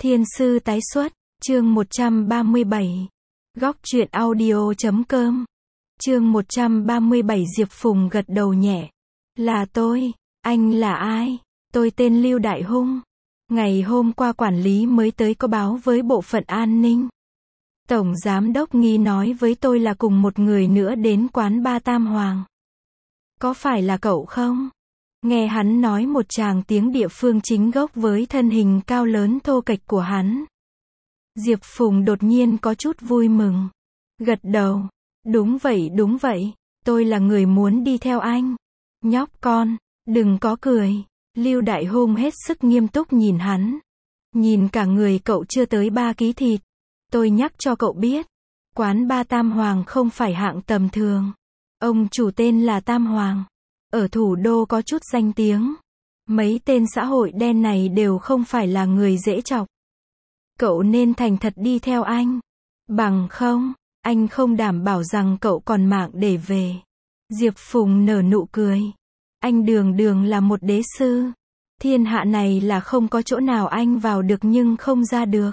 Thiên sư tái xuất, chương 137. Góc truyện audio.com. Chương 137 Diệp Phùng gật đầu nhẹ. Là tôi, anh là ai? Tôi tên Lưu Đại Hung. Ngày hôm qua quản lý mới tới có báo với bộ phận an ninh. Tổng giám đốc Nghi nói với tôi là cùng một người nữa đến quán ba Tam Hoàng. Có phải là cậu không? Nghe hắn nói một tràng tiếng địa phương chính gốc với thân hình cao lớn thô kệch của hắn. Diệp Phùng đột nhiên có chút vui mừng. Gật đầu. Đúng vậy, tôi là người muốn đi theo anh. Nhóc con, đừng có cười. Lưu Đại Hung hết sức nghiêm túc nhìn hắn. Nhìn cả người cậu chưa tới 3 ký thịt. Tôi nhắc cho cậu biết. Quán ba Tam Hoàng không phải hạng tầm thường. Ông chủ tên là Tam Hoàng. Ở thủ đô có chút danh tiếng. Mấy tên xã hội đen này đều không phải là người dễ chọc. Cậu nên thành thật đi theo anh. Bằng không, anh không đảm bảo rằng cậu còn mạng để về. Diệp Phùng nở nụ cười. Anh đường là một đế sư. Thiên hạ này là không có chỗ nào anh vào được nhưng không ra được.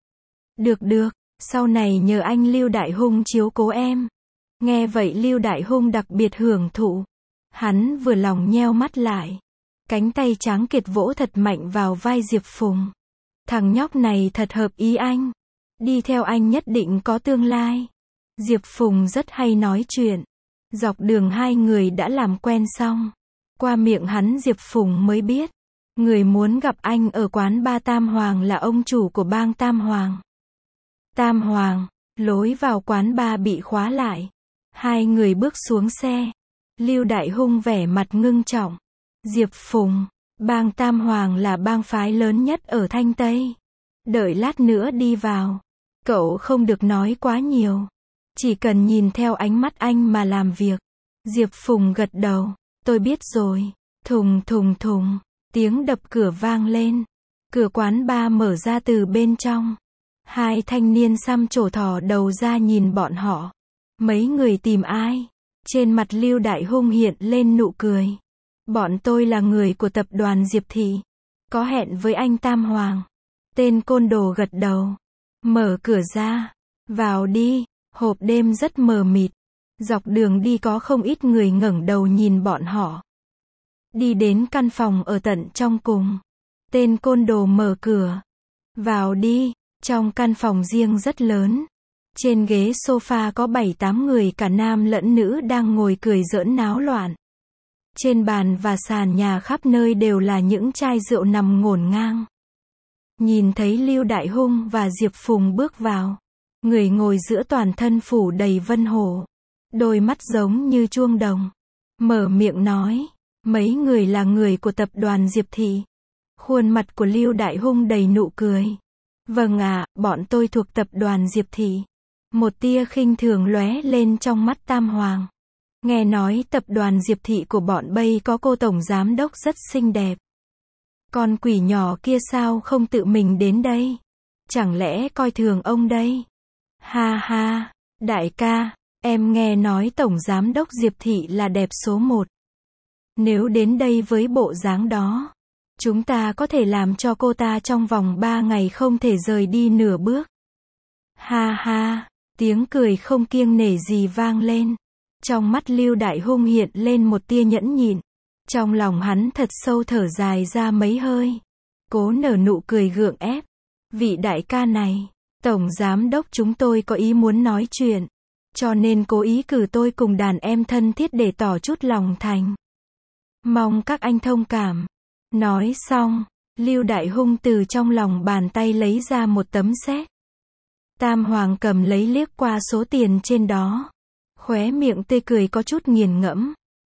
Được, sau này nhờ anh Lưu Đại Hung chiếu cố em. Nghe vậy Lưu Đại Hung đặc biệt hưởng thụ. Hắn vừa lòng nheo mắt lại. Cánh tay trắng kiệt vỗ thật mạnh vào vai Diệp Phùng. Thằng nhóc này thật hợp ý anh. Đi theo anh nhất định có tương lai. Diệp Phùng rất hay nói chuyện. Dọc đường hai người đã làm quen xong. Qua miệng hắn Diệp Phùng mới biết. Người muốn gặp anh ở quán ba Tam Hoàng là ông chủ của bang Tam Hoàng. Tam Hoàng, lối vào quán ba bị khóa lại. Hai người bước xuống xe. Lưu Đại Hung vẻ mặt ngưng trọng. Diệp Phùng, bang Tam Hoàng là bang phái lớn nhất ở Thanh Tây. Đợi lát nữa đi vào. Cậu không được nói quá nhiều. Chỉ cần nhìn theo ánh mắt anh mà làm việc. Diệp Phùng gật đầu. Tôi biết rồi. Thùng, tiếng đập cửa vang lên. Cửa quán ba mở ra từ bên trong. Hai thanh niên xăm trổ thò đầu ra nhìn bọn họ. Mấy người tìm ai? Trên mặt Lưu Đại Hung hiện lên nụ cười. Bọn tôi là người của tập đoàn Diệp Thị. Có hẹn với anh Tam Hoàng. Tên côn đồ gật đầu. Mở cửa ra. Vào đi. Hộp đêm rất mờ mịt. Dọc đường đi có không ít người ngẩng đầu nhìn bọn họ. Đi đến căn phòng ở tận trong cùng. Tên côn đồ mở cửa. Vào đi. Trong căn phòng riêng rất lớn. Trên ghế sofa có 7-8 người cả nam lẫn nữ đang ngồi cười giỡn náo loạn. Trên bàn và sàn nhà khắp nơi đều là những chai rượu nằm ngổn ngang. Nhìn thấy Lưu Đại Hung và Diệp Phùng bước vào. Người ngồi giữa toàn thân phủ đầy vân hổ. Đôi mắt giống như chuông đồng. Mở miệng nói. Mấy người là người của tập đoàn Diệp Thị. Khuôn mặt của Lưu Đại Hung đầy nụ cười. Vâng ạ, bọn tôi thuộc tập đoàn Diệp Thị. Một tia khinh thường lóe lên trong mắt Tam Hoàng. Nghe nói tập đoàn Diệp Thị của bọn Bay có cô tổng giám đốc rất xinh đẹp. Con quỷ nhỏ kia sao không tự mình đến đây? Chẳng lẽ coi thường ông đây? Ha, đại ca, em nghe nói tổng giám đốc Diệp Thị là đẹp số 1. Nếu đến đây với bộ dáng đó, chúng ta có thể làm cho cô ta trong vòng 3 ngày không thể rời đi nửa bước. Ha, tiếng cười không kiêng nể gì vang lên. Trong mắt Lưu Đại Hung hiện lên một tia nhẫn nhịn. Trong lòng hắn thật sâu thở dài ra mấy hơi. Cố nở nụ cười gượng ép. Vị đại ca này, tổng giám đốc chúng tôi có ý muốn nói chuyện. Cho nên cố ý cử tôi cùng đàn em thân thiết để tỏ chút lòng thành. Mong các anh thông cảm. Nói xong, Lưu Đại Hung từ trong lòng bàn tay lấy ra một tấm séc. Tam Hoàng cầm lấy liếc qua số tiền trên đó. Khóe miệng tươi cười có chút nghiền ngẫm.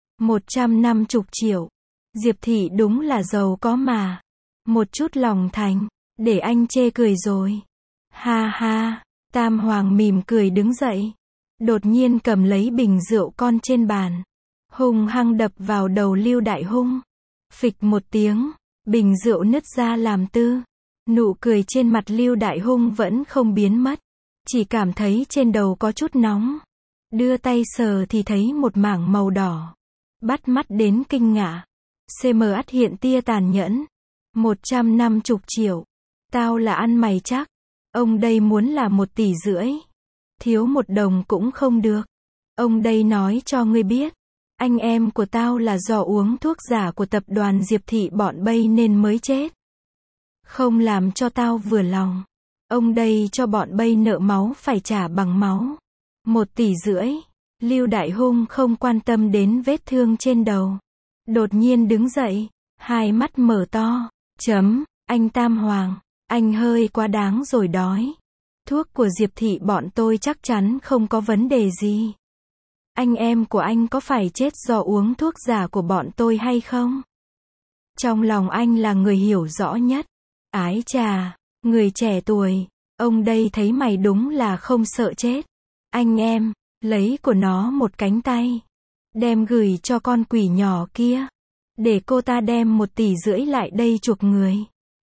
150 triệu. Diệp Thị đúng là giàu có mà. Một chút lòng thành. Để anh chê cười rồi. Ha, Tam Hoàng mỉm cười đứng dậy. Đột nhiên cầm lấy bình rượu con trên bàn. Hung hăng đập vào đầu Lưu Đại Hung. Phịch một tiếng. Bình rượu nứt ra làm tư. Nụ cười trên mặt Lưu Đại Hung vẫn không biến mất. Chỉ cảm thấy trên đầu có chút nóng. Đưa tay sờ thì thấy một mảng màu đỏ. Bắt mắt đến kinh ngạc. CMH hiện tia tàn nhẫn. 150 triệu. Tao là ăn mày chắc. Ông đây muốn là 1,5 tỷ. Thiếu 1 đồng cũng không được. Ông đây nói cho ngươi biết. Anh em của tao là do uống thuốc giả của tập đoàn Diệp Thị bọn bay nên mới chết. Không làm cho tao vừa lòng. Ông đây cho bọn bay nợ máu phải trả bằng máu. 1,5 tỷ. Lưu Đại Hung không quan tâm đến vết thương trên đầu. Đột nhiên đứng dậy. Hai mắt mở to. Anh Tam Hoàng. Anh hơi quá đáng rồi đói. Thuốc của Diệp Thị bọn tôi chắc chắn không có vấn đề gì. Anh em của anh có phải chết do uống thuốc giả của bọn tôi hay không? Trong lòng anh là người hiểu rõ nhất. Ái chà, người trẻ tuổi, ông đây thấy mày đúng là không sợ chết. Anh em, lấy của nó một cánh tay. Đem gửi cho con quỷ nhỏ kia. Để cô ta đem 1,5 tỷ lại đây chuộc người.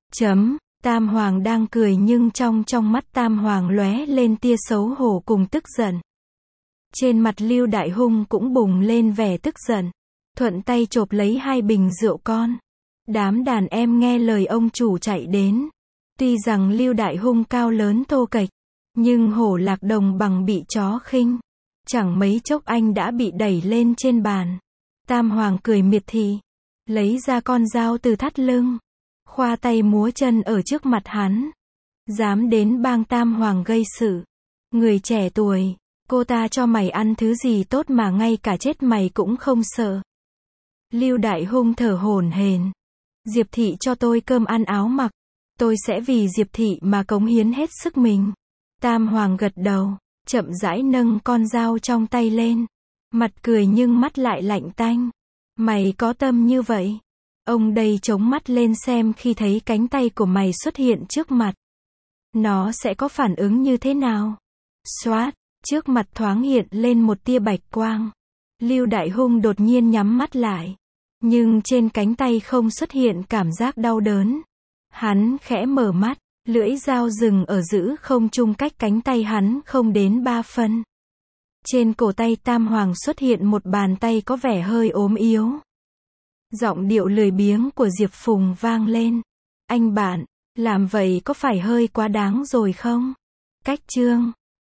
Tam Hoàng đang cười nhưng trong mắt Tam Hoàng lóe lên tia xấu hổ cùng tức giận. Trên mặt Lưu Đại Hung cũng bùng lên vẻ tức giận. Thuận tay chộp lấy 2 bình rượu con. Đám đàn em nghe lời ông chủ chạy đến. Tuy rằng Lưu Đại Hung cao lớn thô kệch, nhưng hổ lạc đồng bằng bị chó khinh. Chẳng mấy chốc anh đã bị đẩy lên trên bàn. Tam Hoàng cười miệt thị. Lấy ra con dao từ thắt lưng. Khoa tay múa chân ở trước mặt hắn. Dám đến bang Tam Hoàng gây sự. Người trẻ tuổi, cô ta cho mày ăn thứ gì tốt mà ngay cả chết mày cũng không sợ. Lưu Đại Hung thở hổn hển. Diệp Thị cho tôi cơm ăn áo mặc. Tôi sẽ vì Diệp Thị mà cống hiến hết sức mình. Tam Hoàng gật đầu, chậm rãi nâng con dao trong tay lên. Mặt cười nhưng mắt lại lạnh tanh. Mày có tâm như vậy? Ông đây chống mắt lên xem khi thấy cánh tay của mày xuất hiện trước mặt. Nó sẽ có phản ứng như thế nào? Xoát, trước mặt thoáng hiện lên một tia bạch quang. Lưu Đại Hung đột nhiên nhắm mắt lại. Nhưng trên cánh tay không xuất hiện cảm giác đau đớn. Hắn khẽ mở mắt, lưỡi dao dừng ở giữa không trung cách cánh tay hắn không đến 3 phân. Trên cổ tay Tam Hoàng xuất hiện một bàn tay có vẻ hơi ốm yếu. Giọng điệu lười biếng của Diệp Phùng vang lên. Anh bạn, làm vậy có phải hơi quá đáng rồi không? Cách chương